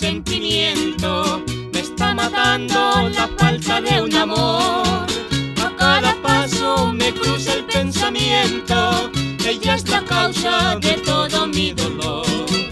presentimiento, me está matando la falta de un amor. A cada paso me cruza el pensamiento, ella es la causa de todo mi dolor.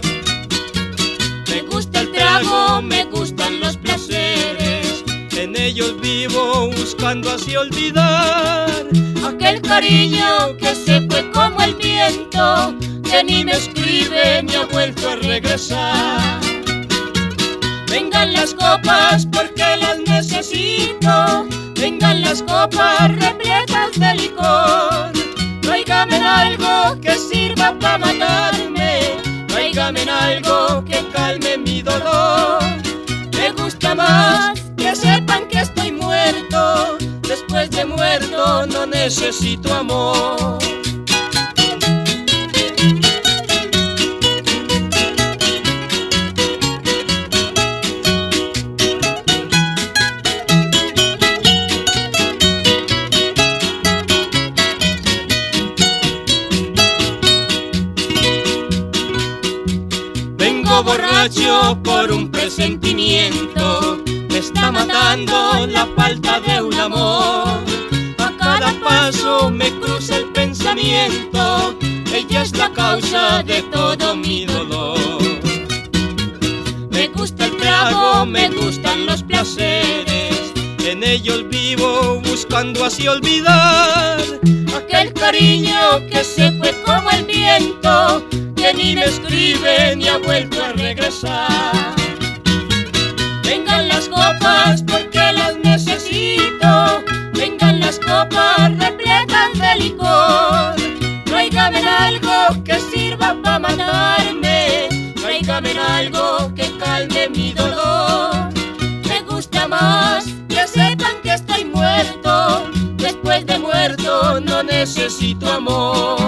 Me gusta el trago, me gustan los placeres, en ellos vivo buscando así olvidar aquel cariño que se fue como el viento, que ni me escribe ni ha vuelto a regresar. Vengan las copas porque las necesito, vengan las copas repletas de licor. Tráigame algo que sirva para matarme, tráigame algo que calme mi dolor. Me gusta más que sepan que estoy muerto, después de muerto no necesito amor. Vengo borracho por un presentimiento, me está matando la falta de un amor. A cada paso me cruza el pensamiento, ella es la causa de todo mi dolor. Me gusta el trago, me gustan los placeres, en ellos vivo buscando así olvidar aquel cariño que se fue como el viento, que ni me escribe ni ha vuelto a regresar. Vengan las copas porque las necesito, vengan las copas repletas de licor. Tráigame algo que sirva para matarme, tráigame algo que calme mi dolor. Me gusta más que sepan que estoy muerto, después de muerto no necesito amor.